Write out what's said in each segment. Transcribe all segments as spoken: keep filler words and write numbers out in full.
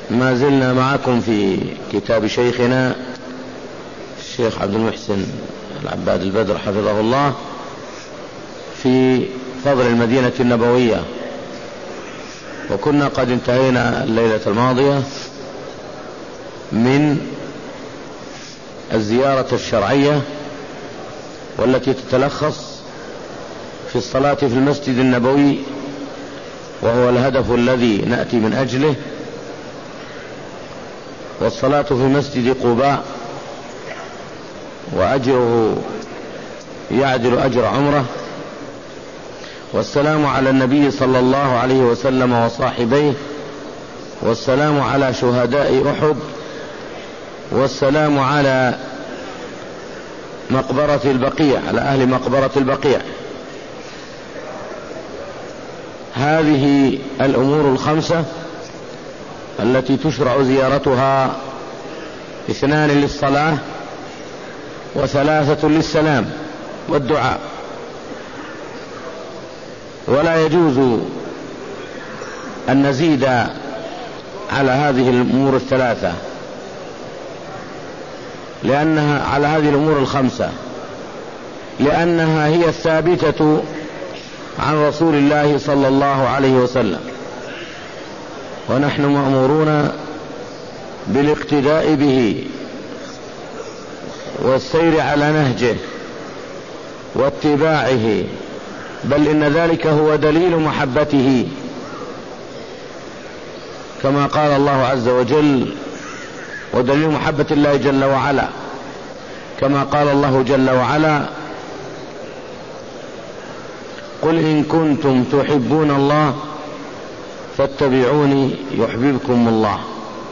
ما زلنا معكم في كتاب شيخنا الشيخ عبد المحسن العباد البدر حفظه الله في فضل المدينة النبوية، وكنا قد انتهينا الليلة الماضية من الزيارة الشرعية والتي تتلخص في الصلاة في المسجد النبوي، وهو الهدف الذي نأتي من أجله، والصلاة في مسجد قباء وأجره يعدل أجر عمره، والسلام على النبي صلى الله عليه وسلم وصاحبيه، والسلام على شهداء أحد، والسلام على مقبرة البقيع، على أهل مقبرة البقيع. هذه الأمور الخمسة التي تشرع زيارتها: اثنان للصلاة، وثلاثة للسلام والدعاء. ولا يجوز أن نزيد على هذه الأمور الثلاثة، لأنها على هذه الأمور الخمسة لأنها هي الثابتة عن رسول الله صلى الله عليه وسلم، ونحن مأمورون بالاقتداء به والسير على نهجه واتباعه، بل إن ذلك هو دليل محبته، كما قال الله عز وجل: ودليل محبة الله جل وعلا، كما قال الله جل وعلا: قل إن كنتم تحبون الله فاتبعوني يحببكم الله.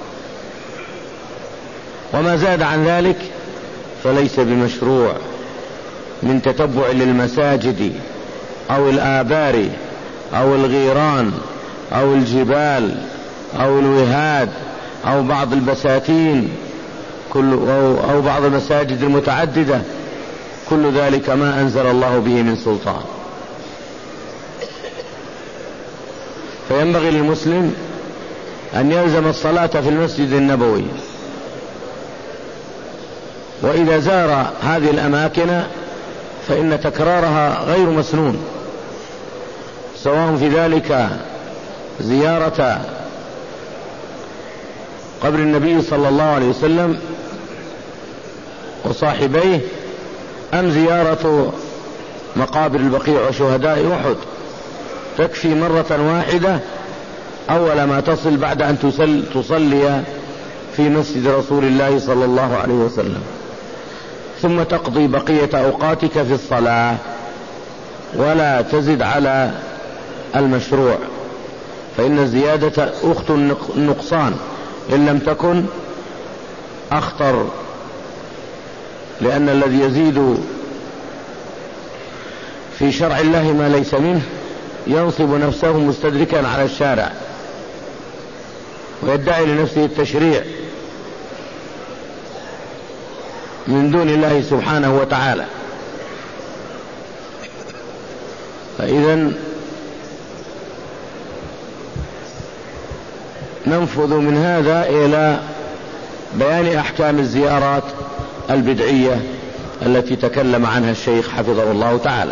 وما زاد عن ذلك فليس بمشروع من تتبع للمساجد أو الآبار أو الغيران أو الجبال أو الوهاد أو بعض البساتين كل أو, أو بعض المساجد المتعددة، كل ذلك ما أنزل الله به من سلطان. فينبغي للمسلم أن يلزم الصلاة في المسجد النبوي، وإذا زار هذه الأماكن فإن تكرارها غير مسنون، سواء في ذلك زيارة قبر النبي صلى الله عليه وسلم وصاحبيه، أم زيارة مقابر البقيع وشهداء أحد. تكفي مرة واحدة أول ما تصل بعد أن تصلي في مسجد رسول الله صلى الله عليه وسلم، ثم تقضي بقية أوقاتك في الصلاة، ولا تزد على المشروع، فإن الزيادة أخت النقصان إن لم تكن أخطر، لأن الذي يزيد في شرع الله ما ليس منه ينصب نفسه مستدركا على الشارع، ويدعي لنفسه التشريع من دون الله سبحانه وتعالى. فإذا ننفذ من هذا إلى بيان أحكام الزيارات البدعية التي تكلم عنها الشيخ حفظه الله تعالى.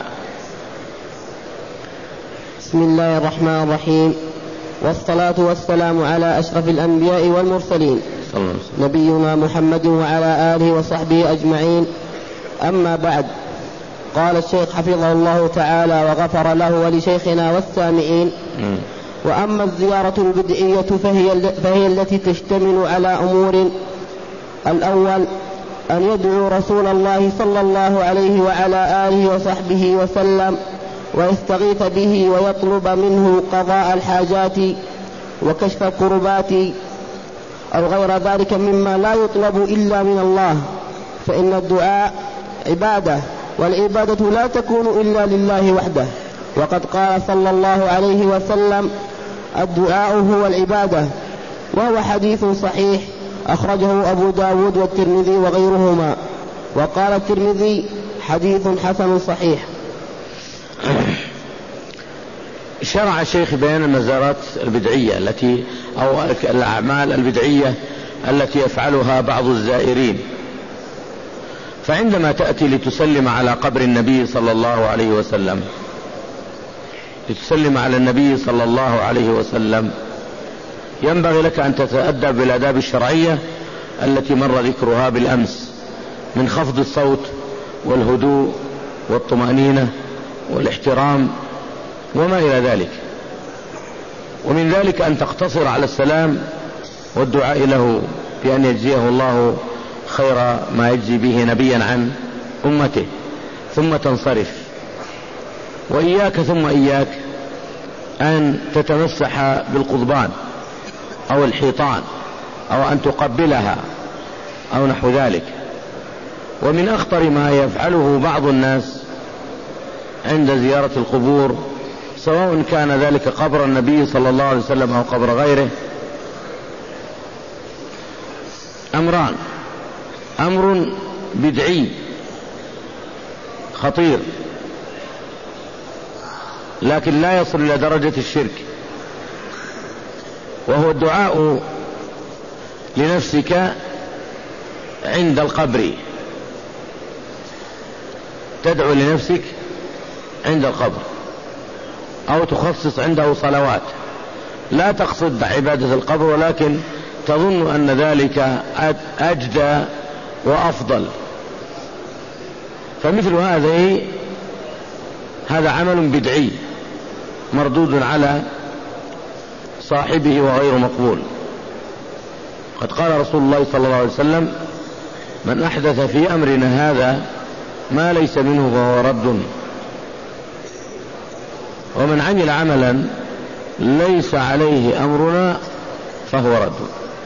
بسم الله الرحمن الرحيم، والصلاة والسلام على أشرف الأنبياء والمرسلين نبينا محمد وعلى آله وصحبه أجمعين. أما بعد، قال الشيخ حفظه الله تعالى وغفر له ولشيخنا والسامعين: وأما الزيارة البدعية فهي, فهي التي تشتمل على أمور: الأول أن يدعو رسول الله صلى الله عليه وعلى آله وصحبه وسلم ويستغيث به ويطلب منه قضاء الحاجات وكشف الكربات أو غير ذلك مما لا يطلب إلا من الله، فإن الدعاء عبادة، والعبادة لا تكون إلا لله وحده. وقد قال صلى الله عليه وسلم: الدعاء هو العبادة، وهو حديث صحيح أخرجه أبو داود والترمذي وغيرهما. وقال الترمذي: حديث حسن صحيح. شرع الشيخ بيان المزارات البدعية التي أو الأعمال البدعية التي يفعلها بعض الزائرين. فعندما تأتي لتسلم على قبر النبي صلى الله عليه وسلم لتسلم على النبي صلى الله عليه وسلم ينبغي لك أن تتأدب بالآداب الشرعية التي مر ذكرها بالأمس من خفض الصوت والهدوء والطمأنينة والاحترام وما إلى ذلك. ومن ذلك أن تقتصر على السلام والدعاء له بأن يجزيه الله خير ما يجزي به نبيا عن أمته، ثم تنصرف. وإياك ثم إياك أن تتمسح بالقضبان أو الحيطان أو أن تقبلها أو نحو ذلك. ومن أخطر ما يفعله بعض الناس عند زيارة القبور سواء كان ذلك قبر النبي صلى الله عليه وسلم أو قبر غيره أمران: أمر بدعي خطير لكن لا يصل إلى درجة الشرك، وهو الدعاء لنفسك عند القبر. تدعو لنفسك عند القبر أو تخصص عنده صلوات، لا تقصد عبادة القبر ولكن تظن أن ذلك أجدى وأفضل. فمثل هذه هذا عمل بدعي مردود على صاحبه وغير مقبول. قد قال رسول الله صلى الله عليه وسلم: من أحدث في أمرنا هذا ما ليس منه فهو رد، ومن عمل عملا ليس عليه أمرنا فهو رد.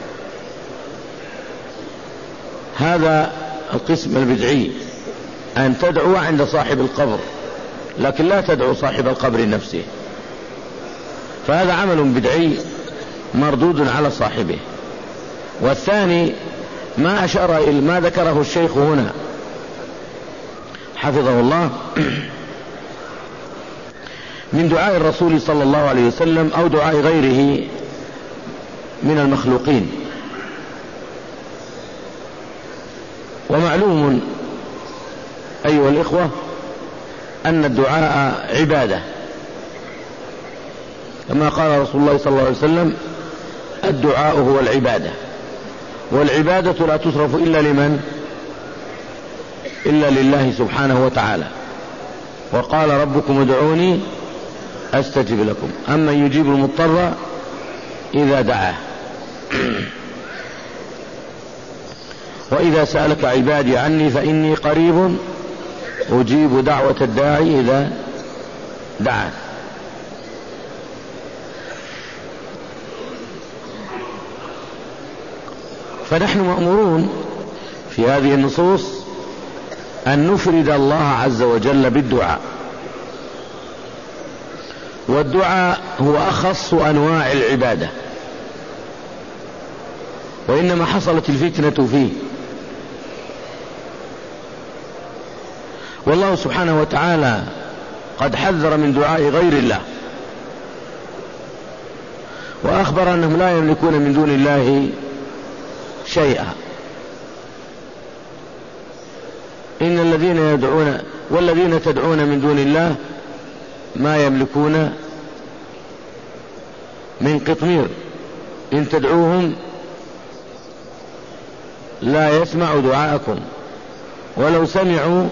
هذا القسم البدعي، أن تدعو عند صاحب القبر لكن لا تدعو صاحب القبر نفسه، فهذا عمل بدعي مردود على صاحبه. والثاني ما أشار إلى ما ذكره الشيخ هنا حفظه الله من دعاء الرسول صلى الله عليه وسلم أو دعاء غيره من المخلوقين. ومعلوم أيها الإخوة أن الدعاء عبادة، كما قال رسول الله صلى الله عليه وسلم: الدعاء هو العبادة، والعبادة لا تصرف إلا لمن؟ إلا لله سبحانه وتعالى. وقال: ربكم ادعوني أستجب لكم، أما يجيب المضطر إذا دعاه. وإذا سألك عبادي عني فإني قريب أجيب دعوة الداعي إذا دعان. فنحن مأمورون في هذه النصوص أن نفرد الله عز وجل بالدعاء، والدعاء هو أخص أنواع العبادة، وإنما حصلت الفتنة فيه. والله سبحانه وتعالى قد حذر من دعاء غير الله، وأخبر أنهم لا يملكون من دون الله شيئا. إن الذين يدعون والذين تدعون من دون الله ما يملكون من قطمير، إن تدعوهم لا يسمعوا دعاءكم ولو سمعوا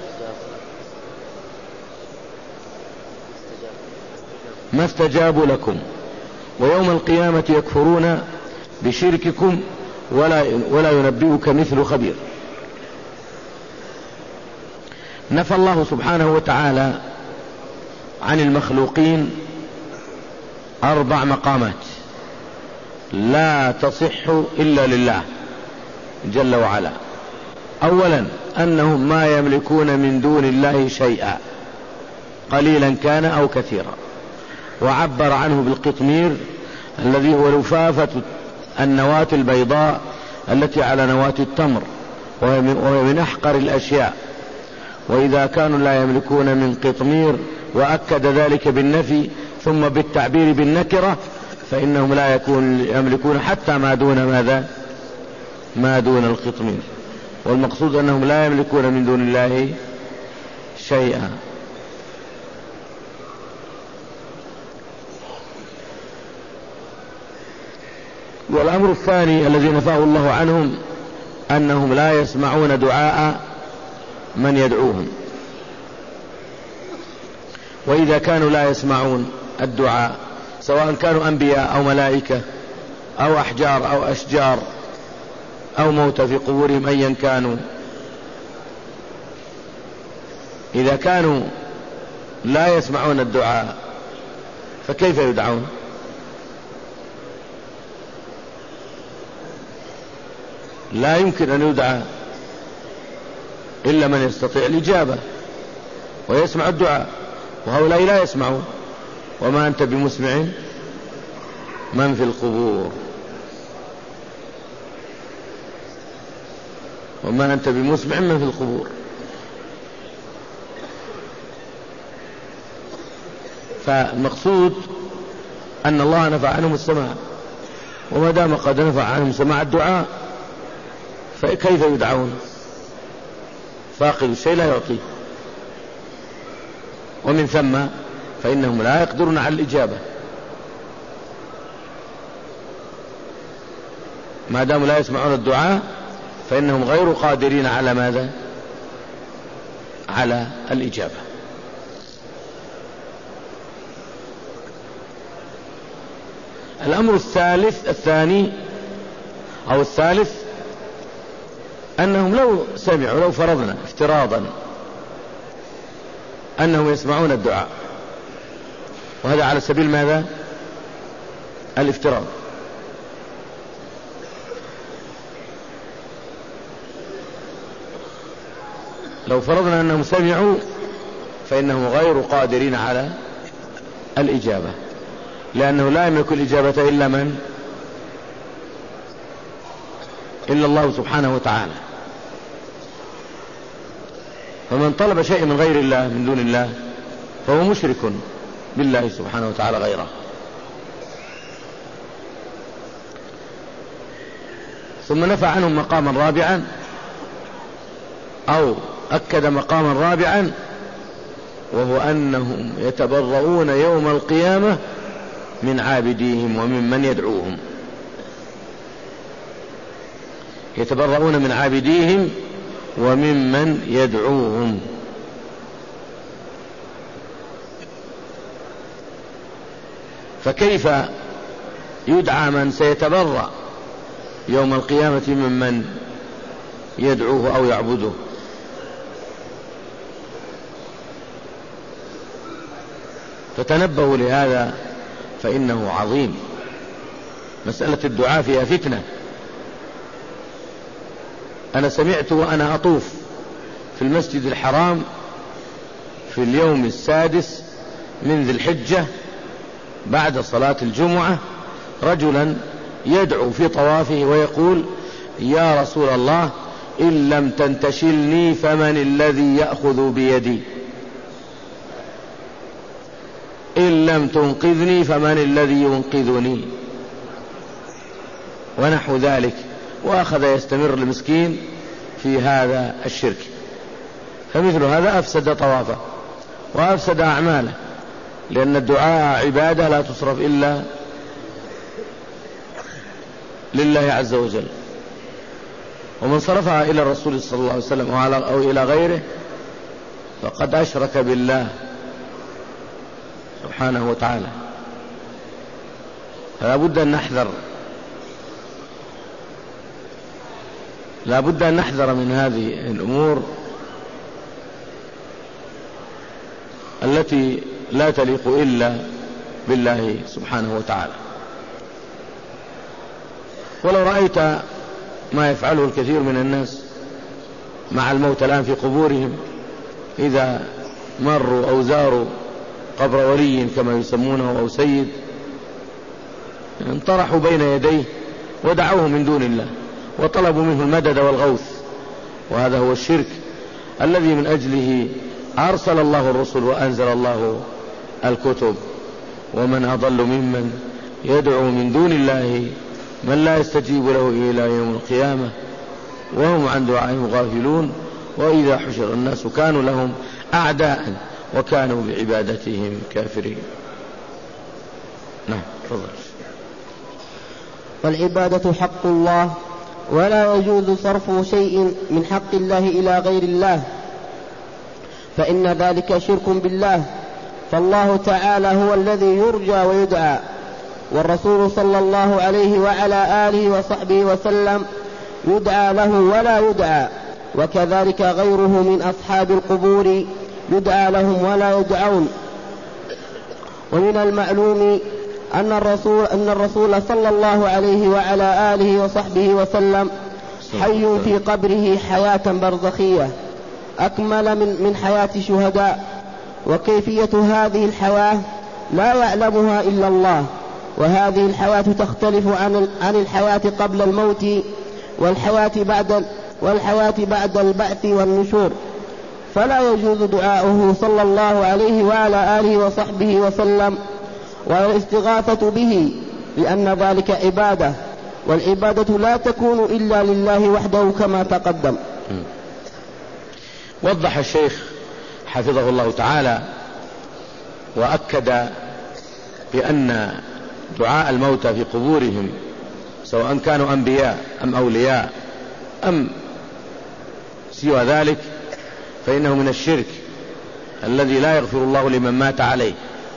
ما استجابوا لكم، ويوم القيامة يكفرون بشرككم ولا, ولا ينبئك مثل خبير. نفى الله سبحانه وتعالى عن المخلوقين أربع مقامات لا تصح إلا لله جل وعلا. أولا أنهم ما يملكون من دون الله شيئا قليلا كان أو كثيرا، وعبر عنه بالقطمير الذي هو لفافة النواة البيضاء التي على نواة التمر، وهي من أحقر الأشياء. وإذا كانوا لا يملكون من قطمير وأكد ذلك بالنفي ثم بالتعبير بالنكرة فإنهم لا يكون يملكون حتى ما دون ماذا ما دون القطمير، والمقصود أنهم لا يملكون من دون الله شيئا. والأمر الثاني الذي نفاه الله عنهم أنهم لا يسمعون دعاء من يدعوهم، وإذا كانوا لا يسمعون الدعاء سواء كانوا أنبياء أو ملائكة أو أحجار أو أشجار أو موتى في قبورهم أيا كانوا، إذا كانوا لا يسمعون الدعاء فكيف يدعون؟ لا يمكن أن يدعى إلا من يستطيع الإجابة ويسمع الدعاء، وهؤلاء لا يسمعون. وما أنت بمسمع من في القبور، وما أنت بمسمع من في القبور. فالمقصود أن الله نفع عنهم السماع، وما دام قد نفع عنهم سماع الدعاء فكيف يدعون؟ فاقد الشيء لا يعطيه، ومن ثم فإنهم لا يقدرون على الإجابة ما داموا لا يسمعون الدعاء، فإنهم غير قادرين على ماذا؟ على الإجابة. الأمر الثالث الثاني أو الثالث أنهم لو سمعوا، لو فرضنا افتراضا أنهم يسمعون الدعاء، وهذا على سبيل ماذا؟ الافتراض. لو فرضنا أنهم سمعوا فإنهم غير قادرين على الإجابة، لأنه لا يملك الإجابة إلا من؟ إلا الله سبحانه وتعالى. فمن طلب شيء من غير الله من دون الله فهو مشرك بالله سبحانه وتعالى غيره. ثم نفى عنهم مقاما رابعا أو أكد مقاما رابعا، وهو أنهم يتبرؤون يوم القيامة من عابديهم وممن يدعوهم، يتبرؤون من عابديهم وممن يدعوهم. فكيف يدعى من سيتبرأ يوم القيامة ممن يدعوه أو يعبده؟ فتنبهوا لهذا فإنه عظيم. مسألة الدعاء فيها فتنة. أنا سمعت وأنا أطوف في المسجد الحرام في اليوم السادس من ذي الحجة بعد صلاة الجمعة رجلا يدعو في طوافه ويقول: يا رسول الله، إن لم تنتشلني فمن الذي يأخذ بيدي؟ إن لم تنقذني فمن الذي ينقذني؟ ونحو ذلك. وأخذ يستمر المسكين في هذا الشرك. فمثل هذا أفسد طوافه وأفسد أعماله، لأن الدعاء عبادة لا تصرف إلا لله عز وجل. ومن صرفها إلى الرسول صلى الله عليه وسلم أو إلى غيره فقد أشرك بالله سبحانه وتعالى. فلا بد أن نحذر لا بد أن نحذر من هذه الأمور التي لا تليق إلا بالله سبحانه وتعالى. ولو رأيت ما يفعله الكثير من الناس مع الموت الآن في قبورهم، إذا مروا أو زاروا قبر ولي كما يسمونه أو سيد، انطرحوا بين يديه ودعوه من دون الله وطلبوا منه المدد والغوث. وهذا هو الشرك الذي من أجله أرسل الله الرسل وأنزل الله الكتب. ومن أضل ممن يدعو من دون الله من لا يستجيب له إلى يوم القيامة وهم عن دعائهم غافلون وإذا حشر الناس كانوا لهم أعداء وكانوا بعبادتهم كافرين. نعم تفضل. والعبادة حق الله ولا يجوز صرف شيء من حق الله إلى غير الله، فإن ذلك شرك بالله، فالله تعالى هو الذي يرجى ويدعى، والرسول صلى الله عليه وعلى آله وصحبه وسلم يدعى له ولا يدعى، وكذلك غيره من أصحاب القبور يدعى لهم ولا يدعون. ومن المعلوم أن الرسول, أن الرسول صلى الله عليه وعلى آله وصحبه وسلم حي في قبره حياة برزخية أكمل من, من حياة الشهداء، وكيفية هذه الحياة لا يعلمها إلا الله، وهذه الحياة تختلف عن, عن الحياة قبل الموت والحياة بعد, والحياة بعد البعث والنشور، فلا يجوز دعاؤه صلى الله عليه وعلى آله وصحبه وسلم والاستغاثة به، لأن ذلك عبادة، والعبادة لا تكون إلا لله وحده كما تقدم. وضح الشيخ حفظه الله تعالى وأكد بأن دعاء الموتى في قبورهم سواء كانوا أنبياء أم أولياء أم سوى ذلك فإنه من الشرك الذي لا يغفر الله لمن مات عليه.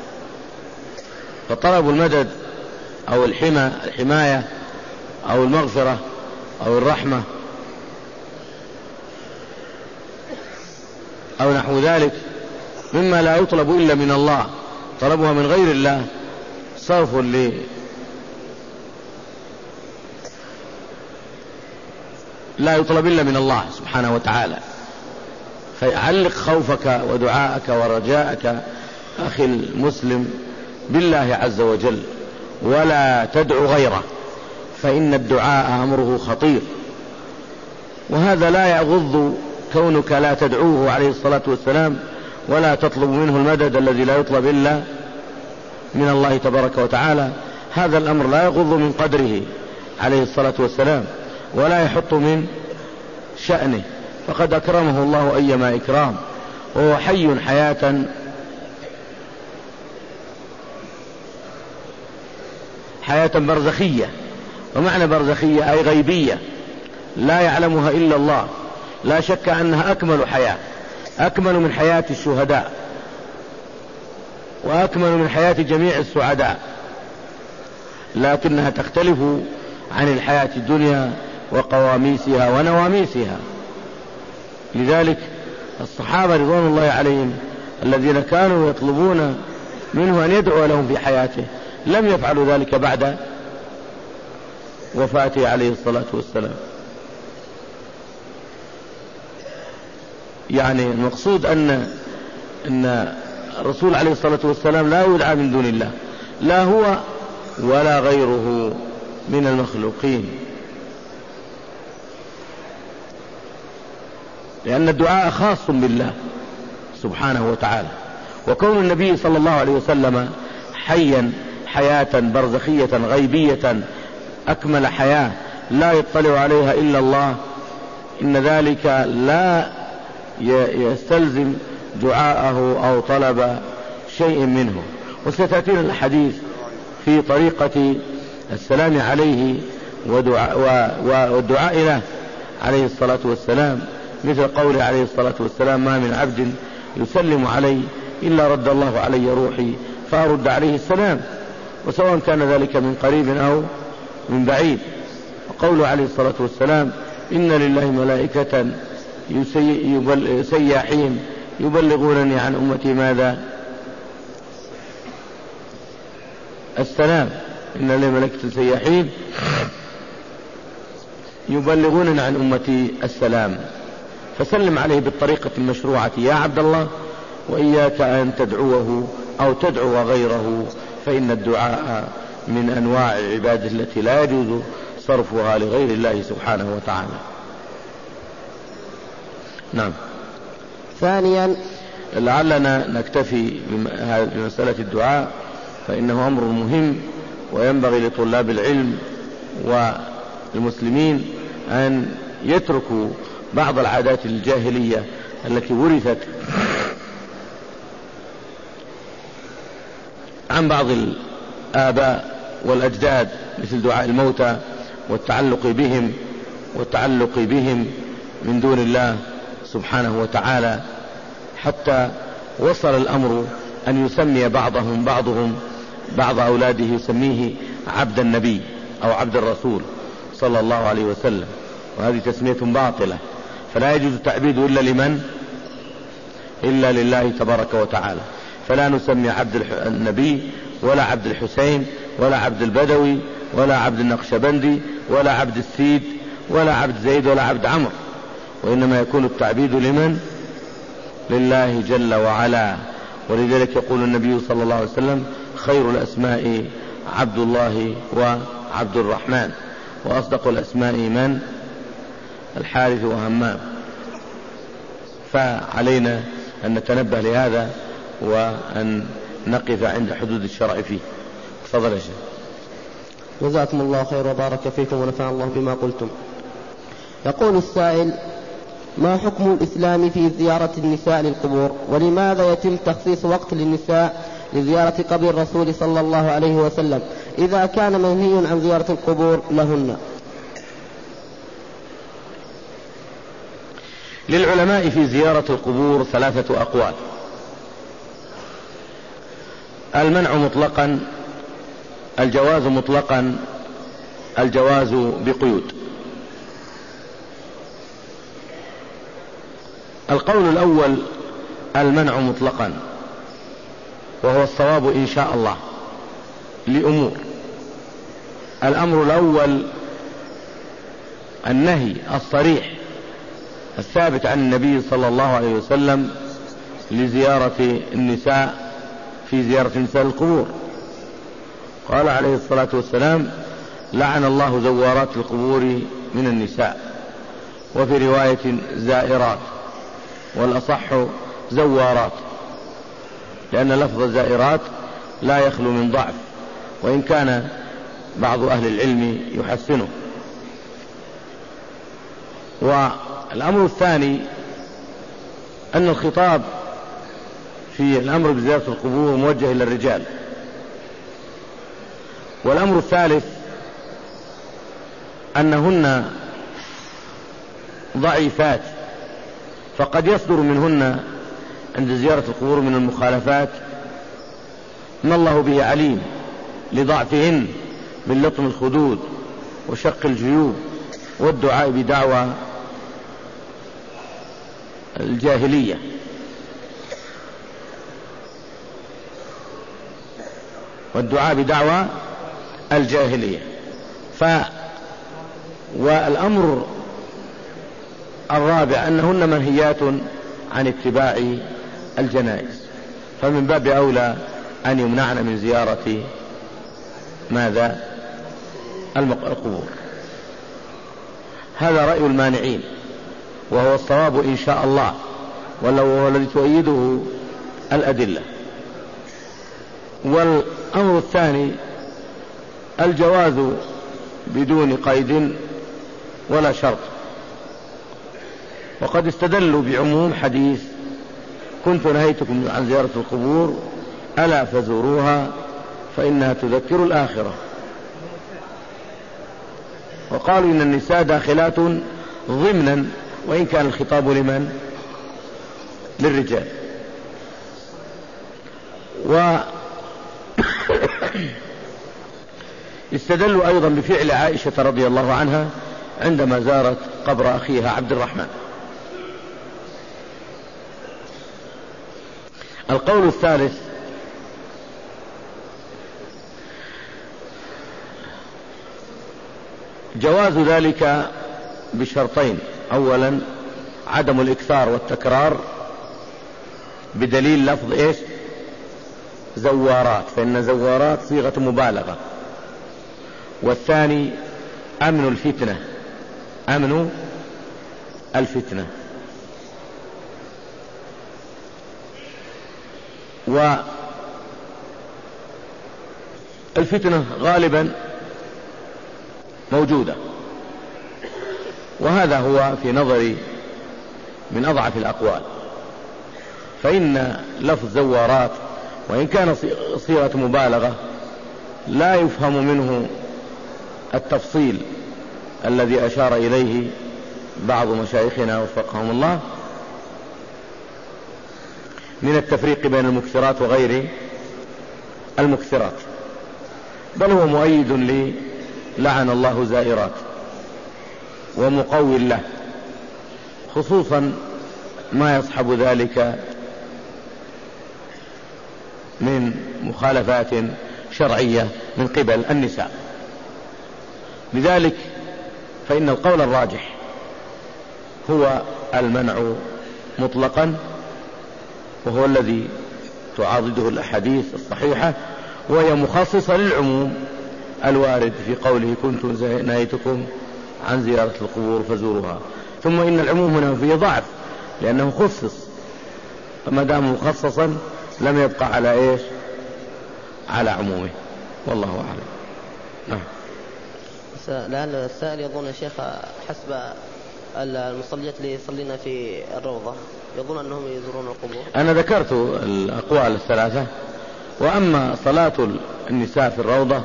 فطلب المدد أو الحمى الحماية أو المغفرة أو الرحمة أو نحو ذلك مما لا يطلب إلا من الله، طلبها من غير الله صرف ل لا يطلب إلا من الله سبحانه وتعالى. فعلق خوفك ودعاءك ورجاءك أخي المسلم بالله عز وجل ولا تدعو غيره، فإن الدعاء أمره خطير، وهذا لا يغض كونك لا تدعوه عليه الصلاة والسلام ولا تطلب منه المدد الذي لا يطلب إلا من الله تبارك وتعالى. هذا الأمر لا يغض من قدره عليه الصلاة والسلام ولا يحط من شأنه، فقد أكرمه الله أيما إكرام، وهو حي حياة حياة برزخية. ومعنى برزخية أي غيبية لا يعلمها إلا الله، لا شك أنها أكمل حياة، أكمل من حياة الشهداء وأكمل من حياة جميع السعداء، لكنها تختلف عن الحياة الدنيا وقواميسها ونواميسها. لذلك الصحابة رضوان الله عليهم الذين كانوا يطلبون منه أن يدعو لهم في حياته لم يفعلوا ذلك بعد وفاته عليه الصلاة والسلام. يعني المقصود أن أن الرسول عليه الصلاة والسلام لا يدعى من دون الله، لا هو ولا غيره من المخلوقين، لأن الدعاء خاص بالله سبحانه وتعالى. وكون النبي صلى الله عليه وسلم حيا حياة برزخية غيبية أكمل حياة لا يطلع عليها إلا الله، إن ذلك لا يستلزم دعاءه أو طلب شيء منه. وستأتينا الحديث في طريقة السلام عليه ودعاء والدعاء له عليه الصلاة والسلام، مثل قوله عليه الصلاة والسلام: ما من عبد يسلم علي إلا رد الله علي روحي فأرد عليه السلام، وسواء كان ذلك من قريب أو من بعيد. وقوله عليه الصلاة والسلام: إن لله ملائكة سياحين يبلغونني عن أمتي ماذا؟ السلام. إن لله ملائكة سياحين يبلغونني عن أمتي السلام، فسلم عليه بالطريقة المشروعة يا عبد الله، وإياك أن تدعوه أو تدعو غيره، فإن الدعاء من أنواع العبادة التي لا يجوز صرفها لغير الله سبحانه وتعالى. نعم. ثانيا، لعلنا نكتفي بمسألة الدعاء فإنه أمر مهم، وينبغي لطلاب العلم والمسلمين أن يتركوا بعض العادات الجاهلية التي ورثت عن بعض الآباء والأجداد، مثل دعاء الموتى والتعلق بهم والتعلق بهم من دون الله سبحانه وتعالى، حتى وصل الأمر أن يسمي بعضهم بعضهم بعض أولاده يسميه عبد النبي أو عبد الرسول صلى الله عليه وسلم، وهذه تسمية باطلة، فلا يجوز التعبيد إلا لمن؟ إلا لله تبارك وتعالى. فلا نسمي عبد النبي ولا عبد الحسين ولا عبد البدوي ولا عبد النقشبندي ولا عبد السيد ولا عبد زيد ولا عبد عمرو، وإنما يكون التعبيد لمن؟ لله جل وعلا. ولذلك يقول النبي صلى الله عليه وسلم: خير الأسماء عبد الله وعبد الرحمن، وأصدق الأسماء من؟ الحارث وهمام. فعلينا أن نتنبه لهذا وأن نقف عند حدود الشرع فيه. تفضل يا شيخ. جزاكم الله خير وبارك فيكم ونفع الله بما قلتم. يقول السائل: ما حكم الإسلام في زيارة النساء للقبور؟ ولماذا يتم تخصيص وقت للنساء لزيارة قبر الرسول صلى الله عليه وسلم إذا كان منهي عن زيارة القبور لهن؟ للعلماء في زيارة القبور ثلاثة أقوال: المنع مطلقا، الجواز مطلقا، الجواز بقيود. القول الأول المنع مطلقا، وهو الصواب إن شاء الله لأمور. الأمر الأول النهي الصريح الثابت عن النبي صلى الله عليه وسلم لزيارة النساء، في زيارة نساء القبور. قال عليه الصلاة والسلام: لعن الله زوارات القبور من النساء، وفي رواية زائرات، والأصح زوارات، لأن لفظ الزائرات لا يخلو من ضعف، وإن كان بعض أهل العلم يحسنه. والأمر الثاني أن الخطاب في الأمر بزيارة القبور موجه إلى الرجال. والأمر الثالث أنهن ضعيفات، فقد يصدر منهن عند زيارة القبور من المخالفات ما الله به عليم، لضعفهن من لطم الخدود وشق الجيوب والدعاء بدعوى الجاهلية. والدعاء بدعوى الجاهلية. ف والأمر الرابع أنهن منهيات عن اتباع الجنائز، فمن باب أولى أن يمنعن من زيارة ماذا؟ القبور. هذا رأي المانعين، وهو الصواب إن شاء الله، وهو الذي تؤيده الأدلة. والأمر الثاني الجواز بدون قيد ولا شرط، وقد استدلوا بعموم حديث: كنت نهيتكم عن زيارة القبور ألا فزوروها فإنها تذكر الآخرة. وقالوا إن النساء داخلات ضمنا، وإن كان الخطاب لمن؟ للرجال. و استدلوا أيضا بفعل عائشة رضي الله عنها عندما زارت قبر أخيها عبد الرحمن. القول الثالث جواز ذلك بشرطين: أولا عدم الإكثار والتكرار بدليل لفظ إيش؟ زوارات، فإن زوارات صيغة مبالغة. والثاني أمن الفتنة، أمن الفتنة. الفتنة غالبا موجودة، وهذا هو في نظري من أضعف الأقوال، فإن لفظ زوارات وإن كان صيغة مبالغة لا يفهم منه التفصيل الذي أشار إليه بعض مشايخنا وفقهم الله من التفريق بين المكثرات وغير المكثرات، بل هو مؤيد لي لعن الله زائرات ومقوي له، خصوصا ما يصحب ذلك من مخالفات شرعية من قبل النساء. لذلك فإن القول الراجح هو المنع مطلقا، وهو الذي تعاضده الأحاديث الصحيحة، وهي مخصصة للعموم الوارد في قوله كنت نهيتكم عن زيارة القبور فزوروها. ثم إن العموم هنا فيه ضعف لأنه خصص، فما دام مخصصا لم يبقى على إيش؟ على عمومه، والله أعلم. نعم. لعل السائل يظن يا شيخ حسب المصليات اللي يصلينا في الروضة يظن أنهم يزورون القبور. أنا ذكرت الأقوال الثلاثة. وأما صلاة النساء في الروضة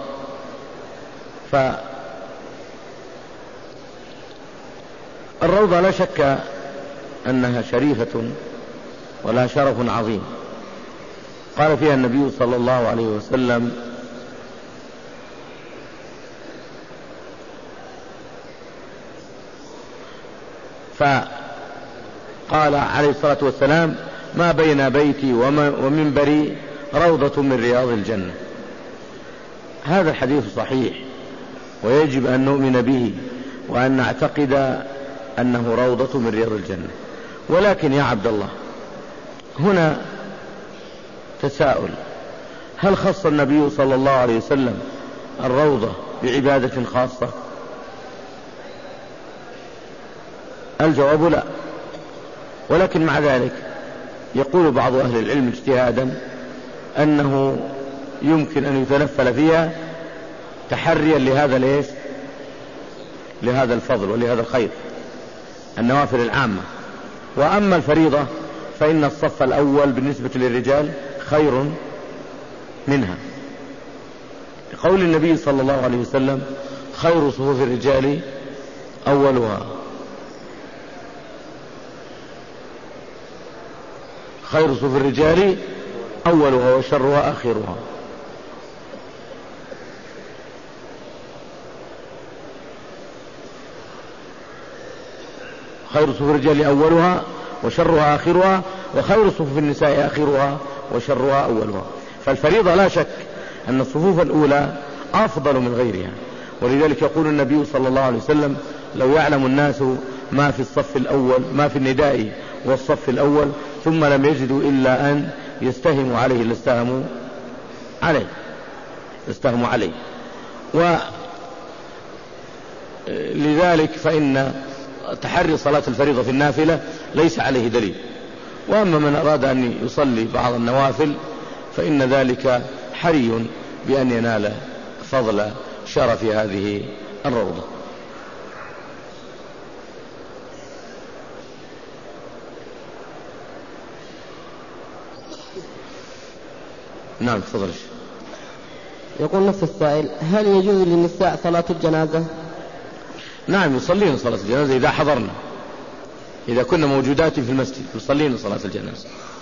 فالروضة لا شك أنها شريفة ولها شرف عظيم، قال فيها النبي صلى الله عليه وسلم فقال عليه الصلاة والسلام ما بين بيتي ومنبري روضة من رياض الجنة. هذا الحديث صحيح ويجب أن نؤمن به وأن نعتقد أنه روضة من رياض الجنة. ولكن يا عبد الله هنا تساؤل، هل خص النبي صلى الله عليه وسلم الروضة بعبادة خاصة؟ الجواب لا، ولكن مع ذلك يقول بعض أهل العلم اجتهادا أنه يمكن أن يتنفل فيها تحريا لهذا ليش لهذا الفضل ولهذا الخير، النوافل العامة. وأما الفريضة فإن الصف الأول بالنسبة للرجال خير منها، لقول النبي صلى الله عليه وسلم خير صفوف الرجال أولها، خير صفوف الرجال أولها وشرها آخرها. خير صفوف الرجال أولها وشرها آخرها، وخير صفوف النساء آخرها وشرها أولها. فالفريضة لا شك أن الصفوف الأولى أفضل من غيرها، ولذلك يقول النبي صلى الله عليه وسلم لو يعلم الناس ما في الصف الأول ما في النداء والصف الأول ثم لم يجدوا إلا أن يستهموا عليه لاستهموا عليه استهموا عليه ولذلك فإن تحري صلاة الفريضة في النافلة ليس عليه دليل. وأما من أراد أن يصلي بعض النوافل فإن ذلك حري بأن ينال فضل شرف هذه الروضة. نعم تفضل. يقول نفس السائل هل يجوز للنساء صلاة الجنازة؟ نعم يصلين صلاة الجنازة إذا حضرنا، إذا كنا موجودات في المسجد يصلين صلاة الجنازة.